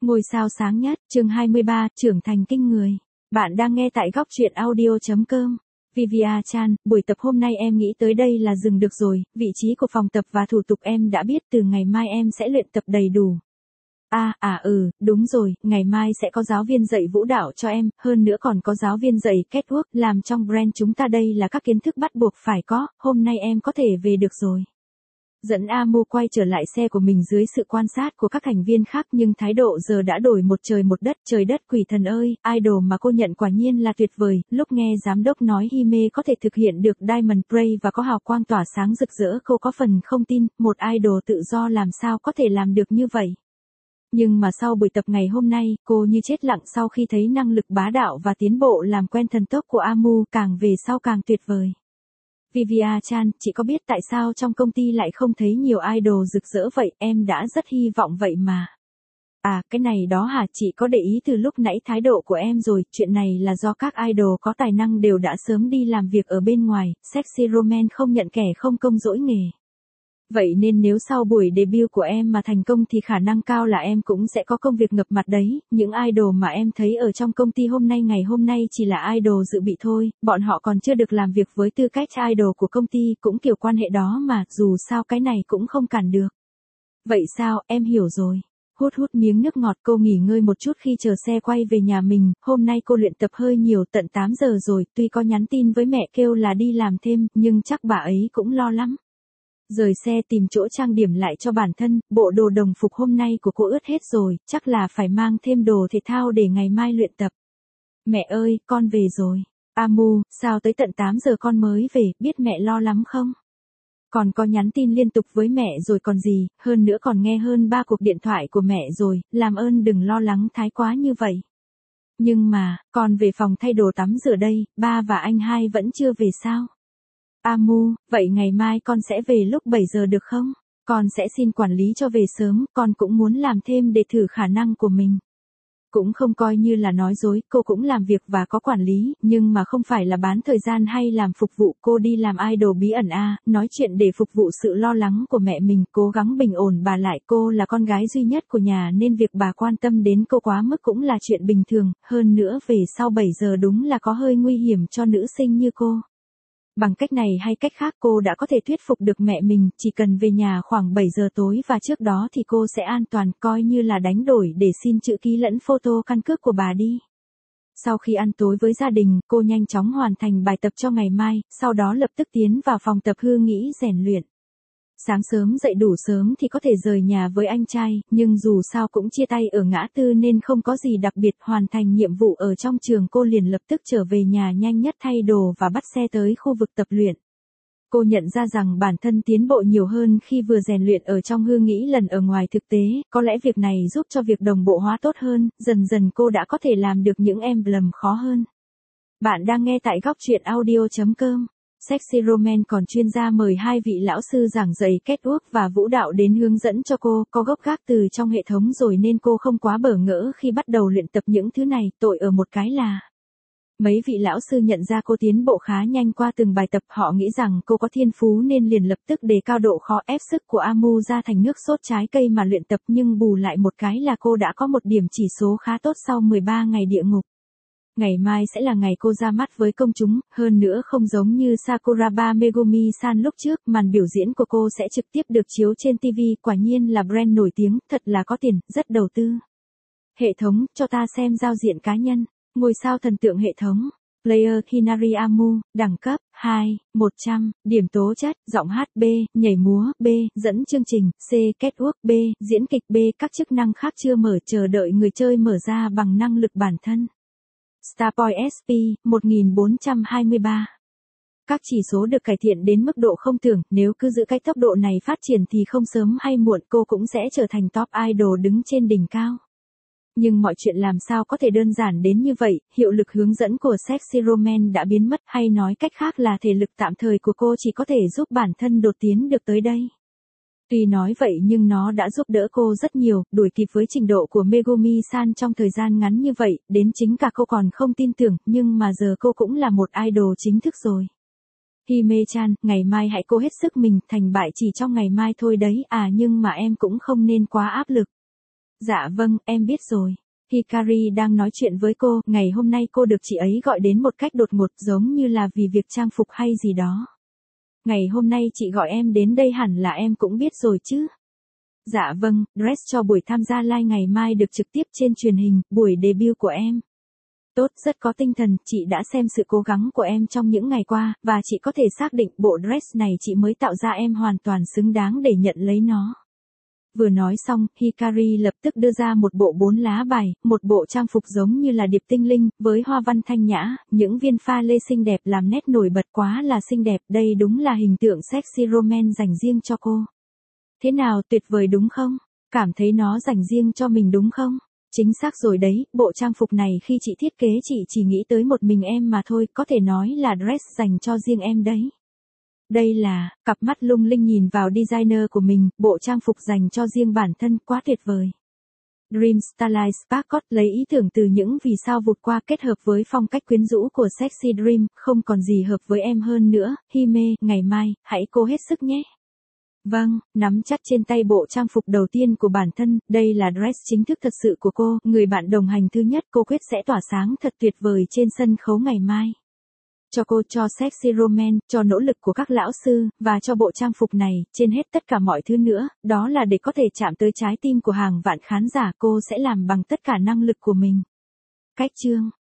Ngôi sao sáng nhất, chương 23, trưởng thành kinh người. Bạn đang nghe tại góc truyện audio.com. Vivia Chan, buổi tập hôm nay em nghĩ tới đây là dừng được rồi, vị trí của phòng tập và thủ tục em đã biết, từ ngày mai em sẽ luyện tập đầy đủ. Đúng rồi, ngày mai sẽ có giáo viên dạy vũ đạo cho em, hơn nữa còn có giáo viên dạy catwalk, làm trong brand chúng ta đây là các kiến thức bắt buộc phải có, hôm nay em có thể về được rồi. Dẫn Amu quay trở lại xe của mình dưới sự quan sát của các thành viên khác, nhưng thái độ giờ đã đổi một trời một đất. Trời đất quỷ thần ơi, idol mà cô nhận quả nhiên là tuyệt vời. Lúc nghe giám đốc nói Hime có thể thực hiện được Diamond Play và có hào quang tỏa sáng rực rỡ, cô có phần không tin, một idol tự do làm sao có thể làm được như vậy. Nhưng mà sau buổi tập ngày hôm nay, cô như chết lặng sau khi thấy năng lực bá đạo và tiến bộ làm quen thần tốc của Amu, càng về sau càng tuyệt vời. Vivia Chan, chị có biết tại sao trong công ty lại không thấy nhiều idol rực rỡ vậy, em đã rất hy vọng vậy mà. Cái này đó hả, chị có để ý từ lúc nãy thái độ của em rồi, chuyện này là do các idol có tài năng đều đã sớm đi làm việc ở bên ngoài, Sexy Roman không nhận kẻ không công dỗi nghề. Vậy nên nếu sau buổi debut của em mà thành công thì khả năng cao là em cũng sẽ có công việc ngập mặt đấy. Những idol mà em thấy ở trong công ty ngày hôm nay chỉ là idol dự bị thôi, bọn họ còn chưa được làm việc với tư cách idol của công ty, cũng kiểu quan hệ đó mà, dù sao cái này cũng không cản được. Vậy sao, em hiểu rồi. Hút miếng nước ngọt, cô nghỉ ngơi một chút khi chờ xe quay về nhà mình, hôm nay cô luyện tập hơi nhiều, tận 8 giờ rồi, tuy có nhắn tin với mẹ kêu là đi làm thêm, nhưng chắc bà ấy cũng lo lắm. Rời xe tìm chỗ trang điểm lại cho bản thân, bộ đồ đồng phục hôm nay của cô ướt hết rồi, chắc là phải mang thêm đồ thể thao để ngày mai luyện tập. Mẹ ơi, con về rồi. Amu, sao tới tận 8 giờ con mới về, biết mẹ lo lắm không? Còn có nhắn tin liên tục với mẹ rồi còn gì, hơn nữa còn nghe hơn 3 cuộc điện thoại của mẹ rồi, làm ơn đừng lo lắng thái quá như vậy. Nhưng mà, con về phòng thay đồ tắm rửa đây, ba và anh hai vẫn chưa về sao? Amu, vậy ngày mai con sẽ về lúc 7 giờ được không? Con sẽ xin quản lý cho về sớm, con cũng muốn làm thêm để thử khả năng của mình. Cũng không coi như là nói dối, cô cũng làm việc và có quản lý, nhưng mà không phải là bán thời gian hay làm phục vụ, cô đi làm idol bí ẩn nói chuyện để phục vụ sự lo lắng của mẹ mình, cố gắng bình ổn bà lại, cô là con gái duy nhất của nhà nên việc bà quan tâm đến cô quá mức cũng là chuyện bình thường, hơn nữa về sau 7 giờ đúng là có hơi nguy hiểm cho nữ sinh như cô. Bằng cách này hay cách khác cô đã có thể thuyết phục được mẹ mình, chỉ cần về nhà khoảng 7 giờ tối và trước đó thì cô sẽ an toàn, coi như là đánh đổi để xin chữ ký lẫn photo căn cước của bà đi. Sau khi ăn tối với gia đình, cô nhanh chóng hoàn thành bài tập cho ngày mai, sau đó lập tức tiến vào phòng tập hư nghĩ rèn luyện. Sáng sớm dậy đủ sớm thì có thể rời nhà với anh trai, nhưng dù sao cũng chia tay ở ngã tư nên không có gì đặc biệt, hoàn thành nhiệm vụ ở trong trường cô liền lập tức trở về nhà nhanh nhất thay đồ và bắt xe tới khu vực tập luyện. Cô nhận ra rằng bản thân tiến bộ nhiều hơn khi vừa rèn luyện ở trong hư nghĩ lần ở ngoài thực tế, có lẽ việc này giúp cho việc đồng bộ hóa tốt hơn, dần dần cô đã có thể làm được những emblem khó hơn. Bạn đang nghe tại góc truyện audio.com. Sexy Roman còn chuyên gia mời 2 vị lão sư giảng dạy catwalk và vũ đạo đến hướng dẫn cho cô, có gốc gác từ trong hệ thống rồi nên cô không quá bỡ ngỡ khi bắt đầu luyện tập những thứ này, tội ở một cái là mấy vị lão sư nhận ra cô tiến bộ khá nhanh qua từng bài tập, họ nghĩ rằng cô có thiên phú nên liền lập tức đề cao độ khó, ép sức của Amu ra thành nước sốt trái cây mà luyện tập, nhưng bù lại một cái là cô đã có một điểm chỉ số khá tốt sau 13 ngày địa ngục. Ngày mai sẽ là ngày cô ra mắt với công chúng, hơn nữa không giống như Sakuraba Megumi-san lúc trước, màn biểu diễn của cô sẽ trực tiếp được chiếu trên TV, quả nhiên là brand nổi tiếng, thật là có tiền, rất đầu tư. Hệ thống, cho ta xem giao diện cá nhân, ngôi sao thần tượng hệ thống. Player Hinari Amu, đẳng cấp 2, 100, điểm tố chất, giọng hát B, nhảy múa B, dẫn chương trình C, catwalk B, diễn kịch B, các chức năng khác chưa mở, chờ đợi người chơi mở ra bằng năng lực bản thân. Starpoint SP 1423. Các chỉ số được cải thiện đến mức độ không tưởng, nếu cứ giữ cái tốc độ này phát triển thì không sớm hay muộn cô cũng sẽ trở thành top idol đứng trên đỉnh cao. Nhưng mọi chuyện làm sao có thể đơn giản đến như vậy, hiệu lực hướng dẫn của Sexy Roman đã biến mất, hay nói cách khác là thể lực tạm thời của cô chỉ có thể giúp bản thân đột tiến được tới đây. Tuy nói vậy nhưng nó đã giúp đỡ cô rất nhiều, đuổi kịp với trình độ của Megumi-san trong thời gian ngắn như vậy, đến chính cả cô còn không tin tưởng, nhưng mà giờ cô cũng là một idol chính thức rồi. Hime-chan, ngày mai hãy cố hết sức mình, thành bại chỉ trong ngày mai thôi đấy, nhưng mà em cũng không nên quá áp lực. Dạ vâng, em biết rồi. Hikari đang nói chuyện với cô, ngày hôm nay cô được chị ấy gọi đến một cách đột ngột giống như là vì việc trang phục hay gì đó. Ngày hôm nay chị gọi em đến đây hẳn là em cũng biết rồi chứ. Dạ vâng, dress cho buổi tham gia live ngày mai được trực tiếp trên truyền hình, buổi debut của em. Tốt, rất có tinh thần, chị đã xem sự cố gắng của em trong những ngày qua, và chị có thể xác định bộ dress này chị mới tạo ra em hoàn toàn xứng đáng để nhận lấy nó. Vừa nói xong, Hikari lập tức đưa ra một bộ 4 lá bài, một bộ trang phục giống như là điệp tinh linh, với hoa văn thanh nhã, những viên pha lê xinh đẹp làm nét nổi bật quá là xinh đẹp, đây đúng là hình tượng sexy romance dành riêng cho cô. Thế nào, tuyệt vời đúng không? Cảm thấy nó dành riêng cho mình đúng không? Chính xác rồi đấy, bộ trang phục này khi chị thiết kế chị chỉ nghĩ tới một mình em mà thôi, có thể nói là dress dành cho riêng em đấy. Đây là, cặp mắt lung linh nhìn vào designer của mình, bộ trang phục dành cho riêng bản thân, quá tuyệt vời. Dream Starlight Sparkle lấy ý tưởng từ những vì sao vụt qua kết hợp với phong cách quyến rũ của Sexy Dream, không còn gì hợp với em hơn nữa, Hime, ngày mai, hãy cố hết sức nhé. Vâng, nắm chắc trên tay bộ trang phục đầu tiên của bản thân, đây là dress chính thức thật sự của cô, người bạn đồng hành thứ nhất cô quyết sẽ tỏa sáng thật tuyệt vời trên sân khấu ngày mai. Cho cô, cho Sexy Romance, cho nỗ lực của các lão sư, và cho bộ trang phục này, trên hết tất cả mọi thứ nữa, đó là để có thể chạm tới trái tim của hàng vạn khán giả cô sẽ làm bằng tất cả năng lực của mình. Cách chương